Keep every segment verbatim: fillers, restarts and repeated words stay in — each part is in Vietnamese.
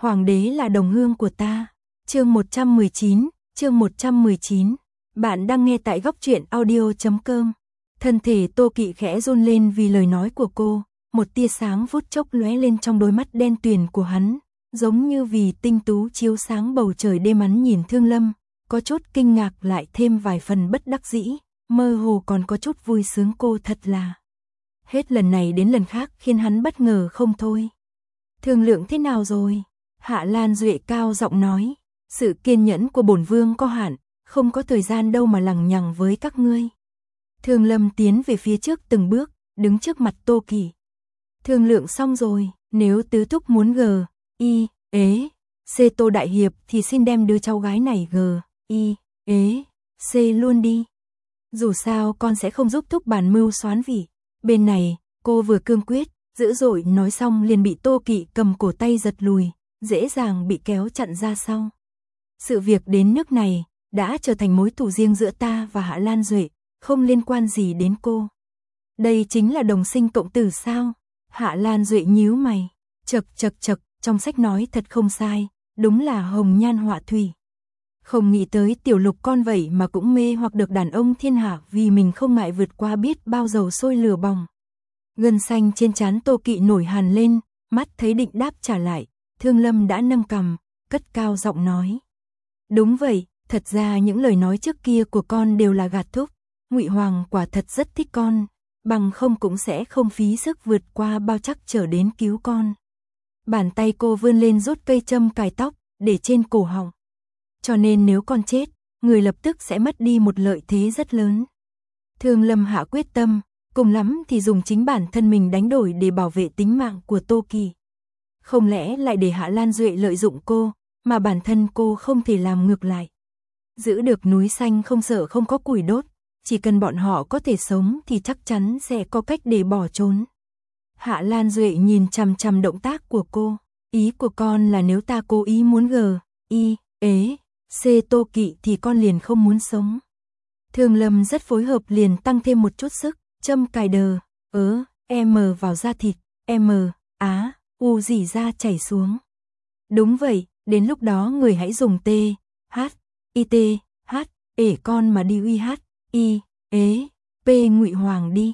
Hoàng đế là đồng hương của ta. Chương một trăm mười chín, chương một trăm mười chín. Bạn đang nghe tại góc truyện audio chấm com. Thân thể Tô Kỵ khẽ run lên vì lời nói của cô, một tia sáng phút chốc lóe lên trong đôi mắt đen tuyền của hắn, giống như vì tinh tú chiếu sáng bầu trời đêm. Hắn nhìn Thương Lâm, có chút kinh ngạc lại thêm vài phần bất đắc dĩ, mơ hồ còn có chút vui sướng. Cô thật là hết lần này đến lần khác khiến hắn bất ngờ không thôi. Thương lượng thế nào rồi? Hạ Lan Duệ cao giọng nói, sự kiên nhẫn của bổn vương có hạn, không có thời gian đâu mà lằng nhằng với các ngươi. Thương Lâm tiến về phía trước từng bước, đứng trước mặt Tô Kỵ. Thương lượng xong rồi, nếu tứ thúc muốn g, y, ế, c Tô đại hiệp thì xin đem đứa cháu gái này g, y, ế, c luôn đi. Dù sao con sẽ không giúp thúc bàn mưu soán vị. Bên này, cô vừa cương quyết, dữ dội nói xong liền bị Tô Kỵ cầm cổ tay giật lùi, dễ dàng bị kéo chặn ra sau. Sự việc đến nước này, đã trở thành mối thù riêng giữa ta và Hạ Lan Duệ, không liên quan gì đến cô. Đây chính là đồng sinh cộng tử sao? Hạ Lan Duệ nhíu mày, chật chật chật, trong sách nói thật không sai, đúng là hồng nhan họa thủy. Không nghĩ tới tiểu lục con vậy mà cũng mê hoặc được đàn ông thiên hạ vì mình không ngại vượt qua biết bao dầu sôi lửa bỏng. Gân xanh trên trán Tô Kỵ nổi hàn lên, mắt thấy định đáp trả lại, Thương Lâm đã nâng cằm, cất cao giọng nói. Đúng vậy, thật ra những lời nói trước kia của con đều là gạt thúc, Ngụy Hoàng quả thật rất thích con, bằng không cũng sẽ không phí sức vượt qua bao trắc trở đến cứu con. Bàn tay cô vươn lên rút cây châm cài tóc, để trên cổ họng. Cho nên nếu con chết, người lập tức sẽ mất đi một lợi thế rất lớn. Thương Lâm hạ quyết tâm, cùng lắm thì dùng chính bản thân mình đánh đổi để bảo vệ tính mạng của Tô Kỵ. Không lẽ lại để Hạ Lan Duệ lợi dụng cô, mà bản thân cô không thể làm ngược lại. Giữ được núi xanh không sợ không có củi đốt, chỉ cần bọn họ có thể sống thì chắc chắn sẽ có cách để bỏ trốn. Hạ Lan Duệ nhìn chằm chằm động tác của cô, ý của con là nếu ta cố ý muốn g, y, ế, c Tô Kỵ thì con liền không muốn sống. Thương Lâm rất phối hợp liền tăng thêm một chút sức, châm cài đờ, ớ, m vào da thịt, m, á, u dỉ ra chảy xuống. Đúng vậy, đến lúc đó người hãy dùng t, h, i t, h, ể con mà đi uy h, y, ế, p Ngụy Hoàng đi.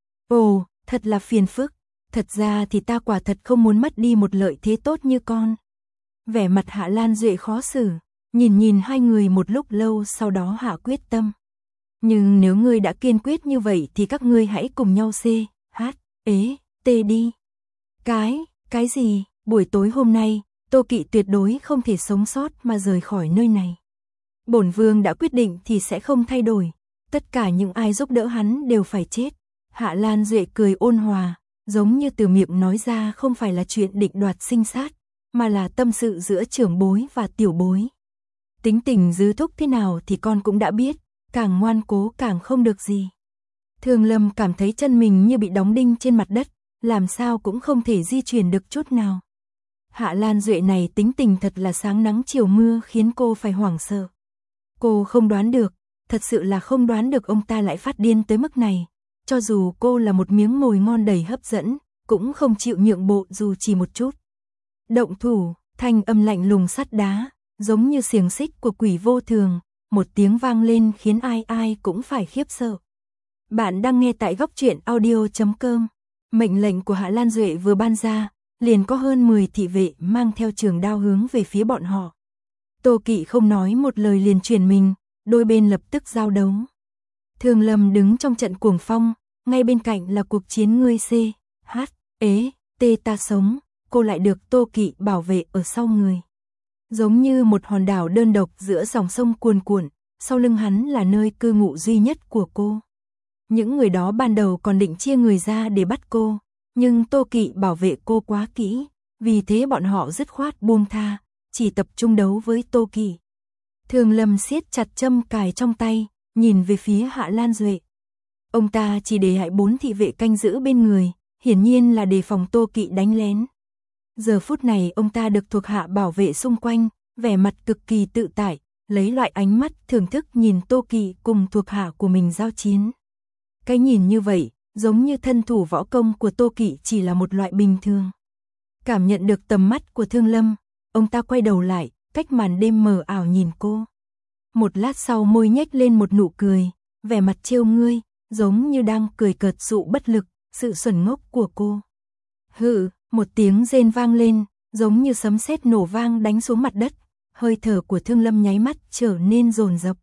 Ồ, thật là phiền phức, thật ra thì ta quả thật không muốn mất đi một lợi thế tốt như con. Vẻ mặt Hạ Lan Duệ khó xử, nhìn nhìn hai người một lúc lâu sau đó hạ quyết tâm. Nhưng nếu ngươi đã kiên quyết như vậy thì các ngươi hãy cùng nhau c, h, ế, t đi. Cái, cái gì? Buổi tối hôm nay, Tô Kỵ tuyệt đối không thể sống sót mà rời khỏi nơi này. Bổn vương đã quyết định thì sẽ không thay đổi, tất cả những ai giúp đỡ hắn đều phải chết. Hạ Lan Duệ cười ôn hòa, giống như từ miệng nói ra không phải là chuyện định đoạt sinh sát, mà là tâm sự giữa trưởng bối và tiểu bối. Tính tình dư thúc thế nào thì con cũng đã biết, càng ngoan cố càng không được gì. Thương Lâm cảm thấy chân mình như bị đóng đinh trên mặt đất, làm sao cũng không thể di chuyển được chút nào. Hạ Lan Duệ này tính tình thật là sáng nắng chiều mưa khiến cô phải hoảng sợ. Cô không đoán được, thật sự là không đoán được ông ta lại phát điên tới mức này. Cho dù cô là một miếng mồi ngon đầy hấp dẫn, cũng không chịu nhượng bộ dù chỉ một chút. Động thủ, thanh âm lạnh lùng sắt đá, giống như xiềng xích của quỷ vô thường, một tiếng vang lên khiến ai ai cũng phải khiếp sợ. Bạn đang nghe tại góc truyện audio chấm com. Mệnh lệnh của Hạ Lan Duệ vừa ban ra, liền có hơn mười thị vệ mang theo trường đao hướng về phía bọn họ. Tô Kỵ không nói một lời liền chuyển mình, đôi bên lập tức giao đấu. Thương Lâm đứng trong trận cuồng phong, ngay bên cạnh là cuộc chiến ngươi c, h, ế, t ta sống, cô lại được Tô Kỵ bảo vệ ở sau người. Giống như một hòn đảo đơn độc giữa dòng sông cuồn cuộn, sau lưng hắn là nơi cư ngụ duy nhất của cô. Những người đó ban đầu còn định chia người ra để bắt cô, nhưng Tô Kỵ bảo vệ cô quá kỹ, vì thế bọn họ dứt khoát buông tha, chỉ tập trung đấu với Tô Kỵ. Thương Lâm siết chặt châm cài trong tay, nhìn về phía Hạ Lan Duệ. Ông ta chỉ để hại bốn thị vệ canh giữ bên người, hiển nhiên là đề phòng Tô Kỵ đánh lén. Giờ phút này ông ta được thuộc hạ bảo vệ xung quanh, vẻ mặt cực kỳ tự tại, lấy loại ánh mắt thưởng thức nhìn Tô Kỵ cùng thuộc hạ của mình giao chiến. Cái nhìn như vậy, giống như thân thủ võ công của Tô Kỵ chỉ là một loại bình thường. Cảm nhận được tầm mắt của Thương Lâm, ông ta quay đầu lại, cách màn đêm mờ ảo nhìn cô. Một lát sau môi nhếch lên một nụ cười, vẻ mặt trêu ngươi, giống như đang cười cợt dụ bất lực, sự xuẩn ngốc của cô. Hự, một tiếng rên vang lên, giống như sấm sét nổ vang đánh xuống mặt đất, hơi thở của Thương Lâm nháy mắt trở nên dồn dập.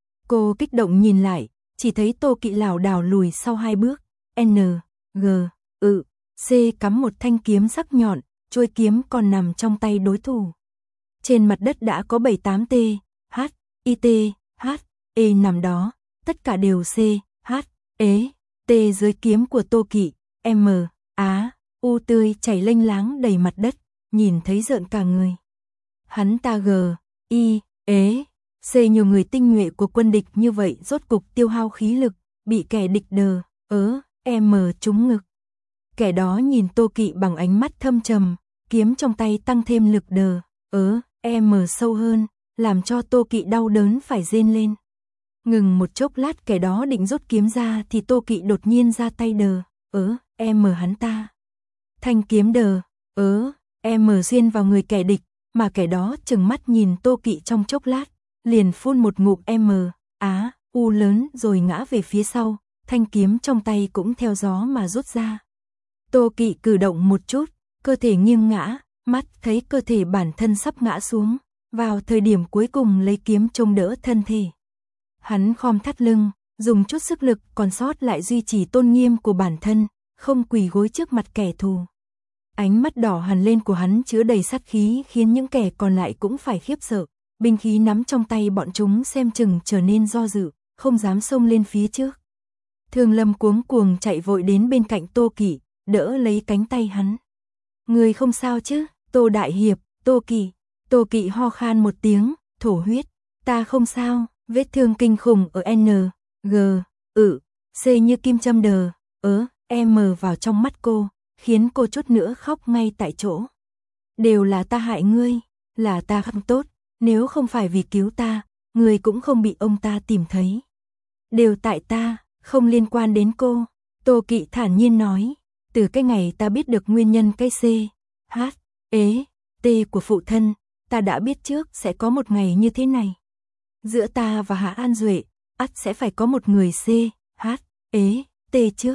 Cô kích động nhìn lại, chỉ thấy Tô Kỵ lảo đảo lùi sau hai bước, N, G, ự, C cắm một thanh kiếm sắc nhọn, chuôi kiếm còn nằm trong tay đối thủ. Trên mặt đất đã có bảy tám T, H, I T, H, E nằm đó, tất cả đều C, H, E, T dưới kiếm của Tô Kỵ, M, Á, U tươi chảy lênh láng đầy mặt đất, nhìn thấy rợn cả người. Hắn ta G, I, E, C nhiều người tinh nhuệ của quân địch như vậy rốt cục tiêu hao khí lực, bị kẻ địch đờ, ớ, M trúng ngực. Kẻ đó nhìn Tô Kỵ bằng ánh mắt thâm trầm, kiếm trong tay tăng thêm lực đờ, ớ, M sâu hơn, làm cho Tô Kỵ đau đớn phải rên lên. Ngừng một chốc lát kẻ đó định rút kiếm ra thì Tô Kỵ đột nhiên ra tay đờ, ớ, M hắn ta. Thanh kiếm đờ, ớ, M xuyên vào người kẻ địch, mà kẻ đó chừng mắt nhìn Tô Kỵ trong chốc lát, liền phun một ngụm M, Á, U lớn rồi ngã về phía sau, thanh kiếm trong tay cũng theo gió mà rút ra. Tô Kỵ cử động một chút, cơ thể nghiêng ngã, mắt thấy cơ thể bản thân sắp ngã xuống, vào thời điểm cuối cùng lấy kiếm chống đỡ thân thể. Hắn khom thắt lưng, dùng chút sức lực còn sót lại duy trì tôn nghiêm của bản thân, không quỳ gối trước mặt kẻ thù. Ánh mắt đỏ hằn lên của hắn chứa đầy sát khí khiến những kẻ còn lại cũng phải khiếp sợ, binh khí nắm trong tay bọn chúng xem chừng trở nên do dự, không dám xông lên phía trước. Thương Lâm cuống cuồng chạy vội đến bên cạnh Tô Kỵ, đỡ lấy cánh tay hắn. Người không sao chứ, Tô Đại Hiệp, Tô Kỵ. Tô Kỵ ho khan một tiếng, thổ huyết. Ta không sao, vết thương kinh khủng ở N, G, ự, C như kim châm đờ, ớ, M vào trong mắt cô, khiến cô chút nữa khóc ngay tại chỗ. Đều là ta hại ngươi, là ta không tốt, nếu không phải vì cứu ta, ngươi cũng không bị ông ta tìm thấy. Đều tại ta, không liên quan đến cô. Tô Kỵ thản nhiên nói, từ cái ngày ta biết được nguyên nhân cái C, H, E, T của phụ thân, ta đã biết trước sẽ có một ngày như thế này. Giữa ta và Hạ An Duệ, ắt sẽ phải có một người C, H, E, T trước.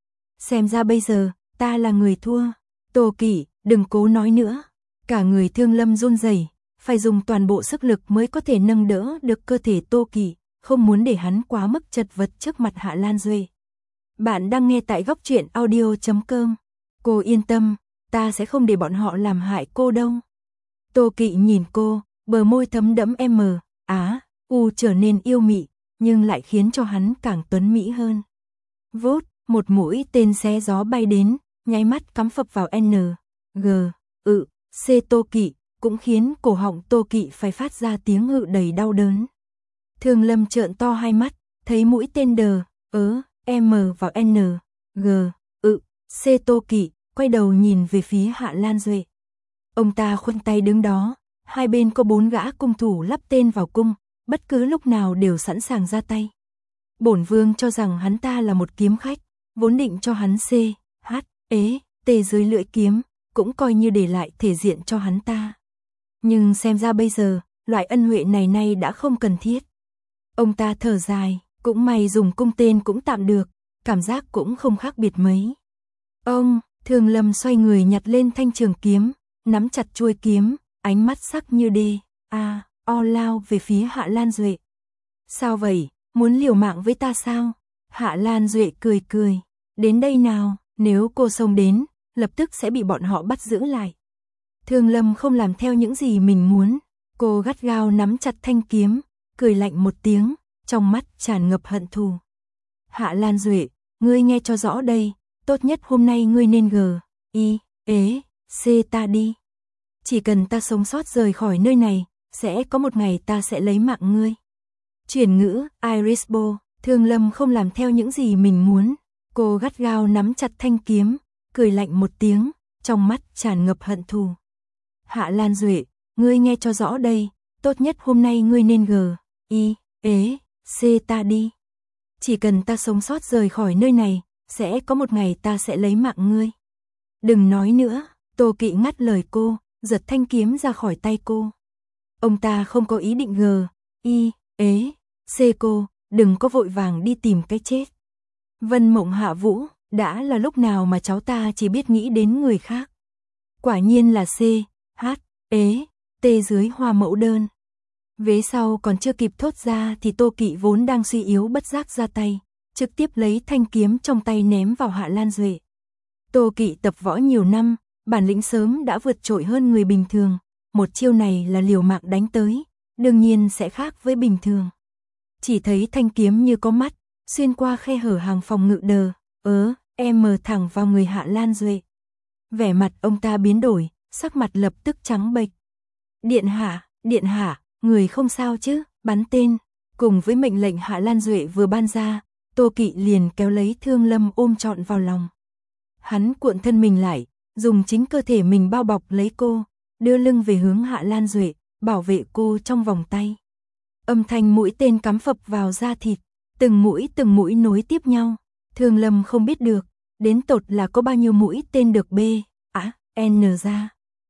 Xem ra bây giờ, ta là người thua. Tô Kỵ, đừng cố nói nữa. Cả người Thương Lâm run rẩy, phải dùng toàn bộ sức lực mới có thể nâng đỡ được cơ thể Tô Kỵ, không muốn để hắn quá mức chật vật trước mặt Hạ Lan Duệ. Bạn đang nghe tại góc truyện audio chấm com. Cô yên tâm, ta sẽ không để bọn họ làm hại cô đâu. Tô Kỵ nhìn cô, bờ môi thấm đẫm M, Á, U trở nên yêu mị, nhưng lại khiến cho hắn càng tuấn mỹ hơn. Vút, một mũi tên xé gió bay đến, nháy mắt cắm phập vào N, G, ự, C Tô Kỵ, cũng khiến cổ họng Tô Kỵ phải phát ra tiếng hự đầy đau đớn. Thương Lâm trợn to hai mắt, thấy mũi tên đờ, ớ, M vào N, G, ự, C Tô Kỵ, quay đầu nhìn về phía Hạ Lan Duệ. Ông ta khoanh tay đứng đó, hai bên có bốn gã cung thủ lắp tên vào cung, bất cứ lúc nào đều sẵn sàng ra tay. Bổn vương cho rằng hắn ta là một kiếm khách, vốn định cho hắn C, H, E, T dưới lưỡi kiếm, cũng coi như để lại thể diện cho hắn ta. Nhưng xem ra bây giờ, loại ân huệ này nay đã không cần thiết. Ông ta thở dài, cũng may dùng cung tên cũng tạm được, cảm giác cũng không khác biệt mấy. Ông, Thương Lâm xoay người nhặt lên thanh trường kiếm, nắm chặt chuôi kiếm, ánh mắt sắc như đê, a, o lao về phía Hạ Lan Duệ. Sao vậy, muốn liều mạng với ta sao? Hạ Lan Duệ cười cười, đến đây nào, nếu cô xông đến, lập tức sẽ bị bọn họ bắt giữ lại. Thương Lâm không làm theo những gì mình muốn, cô gắt gao nắm chặt thanh kiếm, cười lạnh một tiếng, trong mắt tràn ngập hận thù. Hạ Lan Duệ, ngươi nghe cho rõ đây, tốt nhất hôm nay ngươi nên G, I, E, C ta đi. Chỉ cần ta sống sót rời khỏi nơi này, sẽ có một ngày ta sẽ lấy mạng ngươi. Chuyển ngữ, Irisbo, Thương Lâm không làm theo những gì mình muốn, cô gắt gao nắm chặt thanh kiếm, cười lạnh một tiếng, trong mắt tràn ngập hận thù. Hạ Lan Duệ, ngươi nghe cho rõ đây, tốt nhất hôm nay ngươi nên G, I, E, C ta đi. Chỉ cần ta sống sót rời khỏi nơi này, sẽ có một ngày ta sẽ lấy mạng ngươi. Đừng nói nữa, Tô Kỵ ngắt lời cô, giật thanh kiếm ra khỏi tay cô. Ông ta không có ý định gờ, y, ế, xê cô, đừng có vội vàng đi tìm cái chết. Vân Mộng Hạ Vũ, đã là lúc nào mà cháu ta chỉ biết nghĩ đến người khác. Quả nhiên là C, H, ế, T dưới hoa mẫu đơn. Vế sau còn chưa kịp thốt ra thì Tô Kỵ vốn đang suy yếu bất giác ra tay, trực tiếp lấy thanh kiếm trong tay ném vào Hạ Lan Duệ. Tô Kỵ tập võ nhiều năm, bản lĩnh sớm đã vượt trội hơn người bình thường, một chiêu này là liều mạng đánh tới, đương nhiên sẽ khác với bình thường. Chỉ thấy thanh kiếm như có mắt, xuyên qua khe hở hàng phòng ngự đờ, ớ, em mờ thẳng vào người Hạ Lan Duệ. Vẻ mặt ông ta biến đổi, sắc mặt lập tức trắng bệch. Điện hạ, điện hạ, người không sao chứ, bắn tên. Cùng với mệnh lệnh Hạ Lan Duệ vừa ban ra, Tô Kỵ liền kéo lấy Thương Lâm ôm trọn vào lòng. Hắn cuộn thân mình lại, dùng chính cơ thể mình bao bọc lấy cô, đưa lưng về hướng Hạ Lan Duệ, bảo vệ cô trong vòng tay. Âm thanh mũi tên cắm phập vào da thịt, từng mũi từng mũi nối tiếp nhau. Thương Lâm không biết được, đến tột là có bao nhiêu mũi tên được B, á, N ra.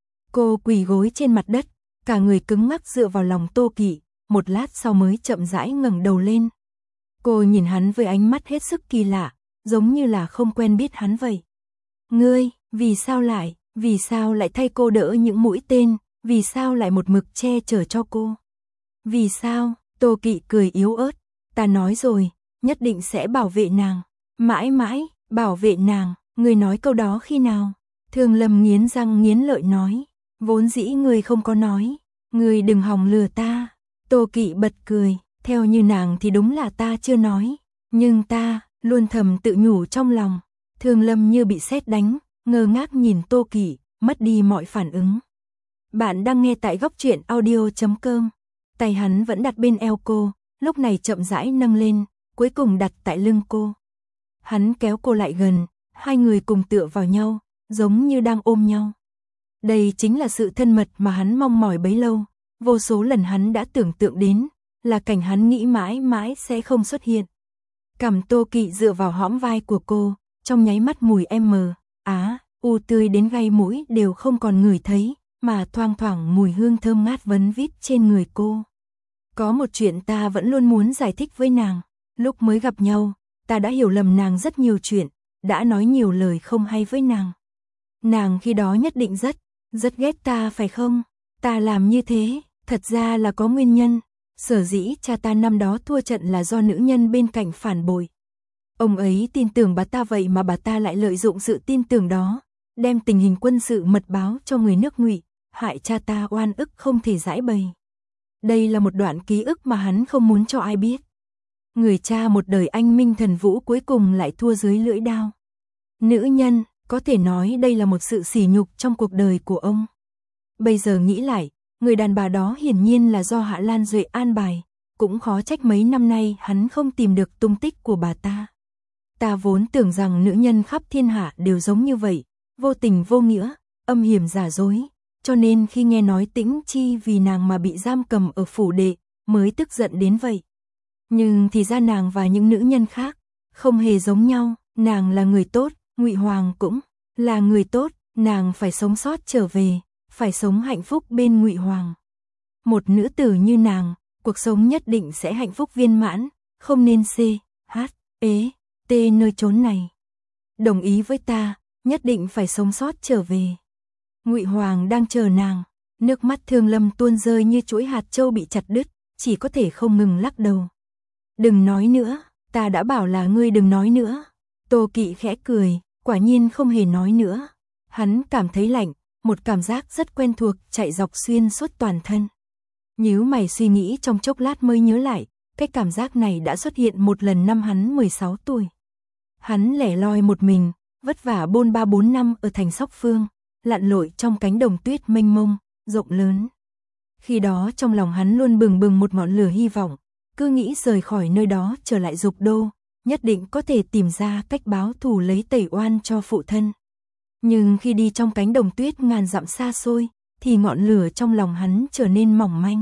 Cô quỳ gối trên mặt đất, cả người cứng ngắc dựa vào lòng Tô Kỵ, một lát sau mới chậm rãi ngẩng đầu lên. Cô nhìn hắn với ánh mắt hết sức kỳ lạ, giống như là không quen biết hắn vậy. Ngươi, vì sao lại, vì sao lại thay cô đỡ những mũi tên, vì sao lại một mực che chở cho cô? Vì sao? Tô Kỵ cười yếu ớt, ta nói rồi, nhất định sẽ bảo vệ nàng, mãi mãi, bảo vệ nàng, ngươi nói câu đó khi nào? Thương Lâm nghiến răng nghiến lợi nói, vốn dĩ ngươi không có nói, ngươi đừng hòng lừa ta. Tô Kỵ bật cười, theo như nàng thì đúng là ta chưa nói, nhưng ta luôn thầm tự nhủ trong lòng. Thương Lâm như bị sét đánh, ngơ ngác nhìn Tô Kỵ, mất đi mọi phản ứng. Bạn đang nghe tại góc truyện audio chấm com. Tay hắn vẫn đặt bên eo cô, lúc này chậm rãi nâng lên, cuối cùng đặt tại lưng cô. Hắn kéo cô lại gần, hai người cùng tựa vào nhau, giống như đang ôm nhau. Đây chính là sự thân mật mà hắn mong mỏi bấy lâu, vô số lần hắn đã tưởng tượng đến, là cảnh hắn nghĩ mãi mãi sẽ không xuất hiện. Cằm Tô Kỵ dựa vào hõm vai của cô, trong nháy mắt mùi em mờ, á, u tươi đến gai mũi đều không còn ngửi thấy, mà thoang thoảng mùi hương thơm ngát vấn vít trên người cô. Có một chuyện ta vẫn luôn muốn giải thích với nàng, lúc mới gặp nhau, ta đã hiểu lầm nàng rất nhiều chuyện, đã nói nhiều lời không hay với nàng. Nàng khi đó nhất định rất, rất ghét ta phải không? Ta làm như thế, thật ra là có nguyên nhân, sở dĩ cha ta năm đó thua trận là do nữ nhân bên cạnh phản bội. Ông ấy tin tưởng bà ta vậy mà bà ta lại lợi dụng sự tin tưởng đó, đem tình hình quân sự mật báo cho người nước Ngụy, hại cha ta oan ức không thể giãi bày. Đây là một đoạn ký ức mà hắn không muốn cho ai biết. Người cha một đời anh minh thần vũ cuối cùng lại thua dưới lưỡi đao. Nữ nhân, có thể nói đây là một sự sỉ nhục trong cuộc đời của ông. Bây giờ nghĩ lại, người đàn bà đó hiển nhiên là do Hạ Lan Duệ an bài, cũng khó trách mấy năm nay hắn không tìm được tung tích của bà ta. Ta vốn tưởng rằng nữ nhân khắp thiên hạ đều giống như vậy, vô tình vô nghĩa, âm hiểm giả dối, cho nên khi nghe nói Tĩnh Chi vì nàng mà bị giam cầm ở phủ đệ, mới tức giận đến vậy. Nhưng thì ra nàng và những nữ nhân khác không hề giống nhau, nàng là người tốt, Ngụy Hoàng cũng là người tốt, nàng phải sống sót trở về, phải sống hạnh phúc bên Ngụy Hoàng. Một nữ tử như nàng, cuộc sống nhất định sẽ hạnh phúc viên mãn, không nên C, H, ế, T nơi chốn này. Đồng ý với ta, nhất định phải sống sót trở về. Ngụy Hoàng đang chờ nàng, nước mắt Thương Lâm tuôn rơi như chuỗi hạt châu bị chặt đứt, chỉ có thể không ngừng lắc đầu. Đừng nói nữa, ta đã bảo là ngươi đừng nói nữa. Tô Kỵ khẽ cười, quả nhiên không hề nói nữa. Hắn cảm thấy lạnh, một cảm giác rất quen thuộc chạy dọc xuyên suốt toàn thân. Nhíu mày suy nghĩ trong chốc lát mới nhớ lại, cái cảm giác này đã xuất hiện một lần năm hắn mười sáu tuổi. Hắn lẻ loi một mình, vất vả bôn ba bốn năm ở thành Sóc Phương, lặn lội trong cánh đồng tuyết mênh mông, rộng lớn. Khi đó trong lòng hắn luôn bừng bừng một ngọn lửa hy vọng, cứ nghĩ rời khỏi nơi đó trở lại Dục Đô, nhất định có thể tìm ra cách báo thù lấy tẩy oan cho phụ thân. Nhưng khi đi trong cánh đồng tuyết ngàn dặm xa xôi, thì ngọn lửa trong lòng hắn trở nên mỏng manh.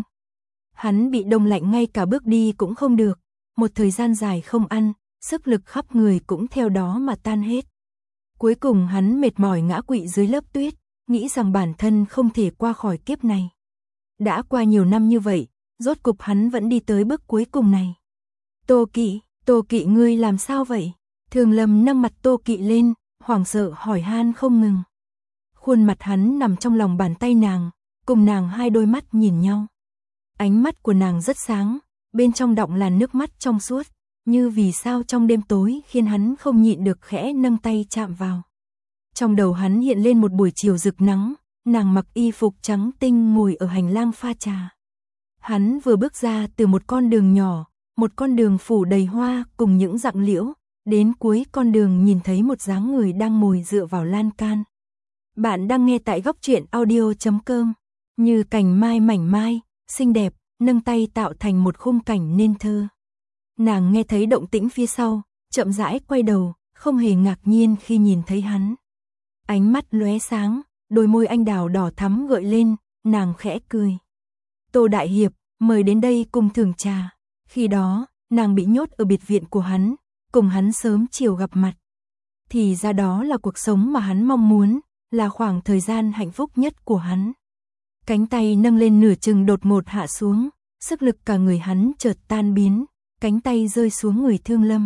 Hắn bị đông lạnh ngay cả bước đi cũng không được, một thời gian dài không ăn, sức lực khắp người cũng theo đó mà tan hết. Cuối cùng hắn mệt mỏi ngã quỵ dưới lớp tuyết, nghĩ rằng bản thân không thể qua khỏi kiếp này. Đã qua nhiều năm như vậy, rốt cục hắn vẫn đi tới bước cuối cùng này. Tô Kỵ, Tô Kỵ ngươi làm sao vậy? Thường Lâm nâng mặt Tô Kỵ lên, hoảng sợ hỏi han không ngừng. Khuôn mặt hắn nằm trong lòng bàn tay nàng, cùng nàng hai đôi mắt nhìn nhau. Ánh mắt của nàng rất sáng, bên trong đọng là nước mắt trong suốt, như vì sao trong đêm tối khiến hắn không nhịn được khẽ nâng tay chạm vào. Trong đầu hắn hiện lên một buổi chiều rực nắng, nàng mặc y phục trắng tinh ngồi ở hành lang pha trà. Hắn vừa bước ra từ một con đường nhỏ, một con đường phủ đầy hoa cùng những rặng liễu, đến cuối con đường nhìn thấy một dáng người đang ngồi dựa vào lan can. Bạn đang nghe tại góc truyện audio chấm com, như cành mai mảnh mai, xinh đẹp, nâng tay tạo thành một khung cảnh nên thơ. Nàng nghe thấy động tĩnh phía sau, chậm rãi quay đầu, không hề ngạc nhiên khi nhìn thấy hắn. Ánh mắt lóe sáng, đôi môi anh đào đỏ thắm gợi lên, nàng khẽ cười. Tô Đại Hiệp, mời đến đây cùng thưởng trà. Khi đó, nàng bị nhốt ở biệt viện của hắn, cùng hắn sớm chiều gặp mặt. Thì ra đó là cuộc sống mà hắn mong muốn, là khoảng thời gian hạnh phúc nhất của hắn. Cánh tay nâng lên nửa chừng đột ngột hạ xuống, sức lực cả người hắn chợt tan biến, cánh tay rơi xuống người Thương Lâm.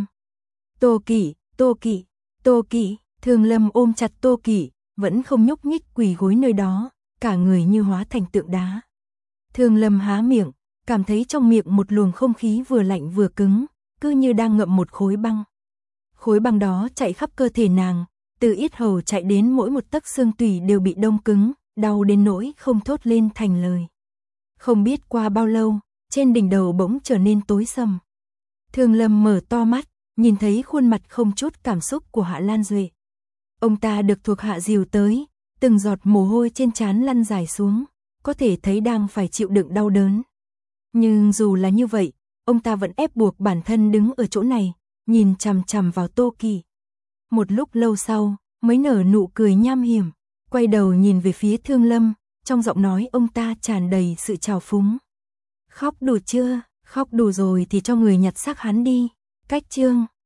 Tô Kỵ, Tô Kỵ, Tô Kỵ, Thương Lâm ôm chặt Tô Kỵ, vẫn không nhúc nhích quỳ gối nơi đó, cả người như hóa thành tượng đá. Thương Lâm há miệng, cảm thấy trong miệng một luồng không khí vừa lạnh vừa cứng, cứ như đang ngậm một khối băng. Khối băng đó chạy khắp cơ thể nàng, từ yết hầu chạy đến mỗi một tấc xương tủy đều bị đông cứng, đau đến nỗi không thốt lên thành lời. Không biết qua bao lâu, trên đỉnh đầu bỗng trở nên tối sầm. Thương Lâm mở to mắt, nhìn thấy khuôn mặt không chút cảm xúc của Hạ Lan Duệ. Ông ta được thuộc hạ dìu tới, từng giọt mồ hôi trên trán lăn dài xuống, có thể thấy đang phải chịu đựng đau đớn. Nhưng dù là như vậy, ông ta vẫn ép buộc bản thân đứng ở chỗ này, nhìn chằm chằm vào Tô Kỵ. Một lúc lâu sau, mới nở nụ cười nham hiểm, quay đầu nhìn về phía Thương Lâm, trong giọng nói ông ta tràn đầy sự trào phúng. Khóc đủ chưa? Khóc đủ rồi thì cho người nhặt xác hắn đi. Cách chương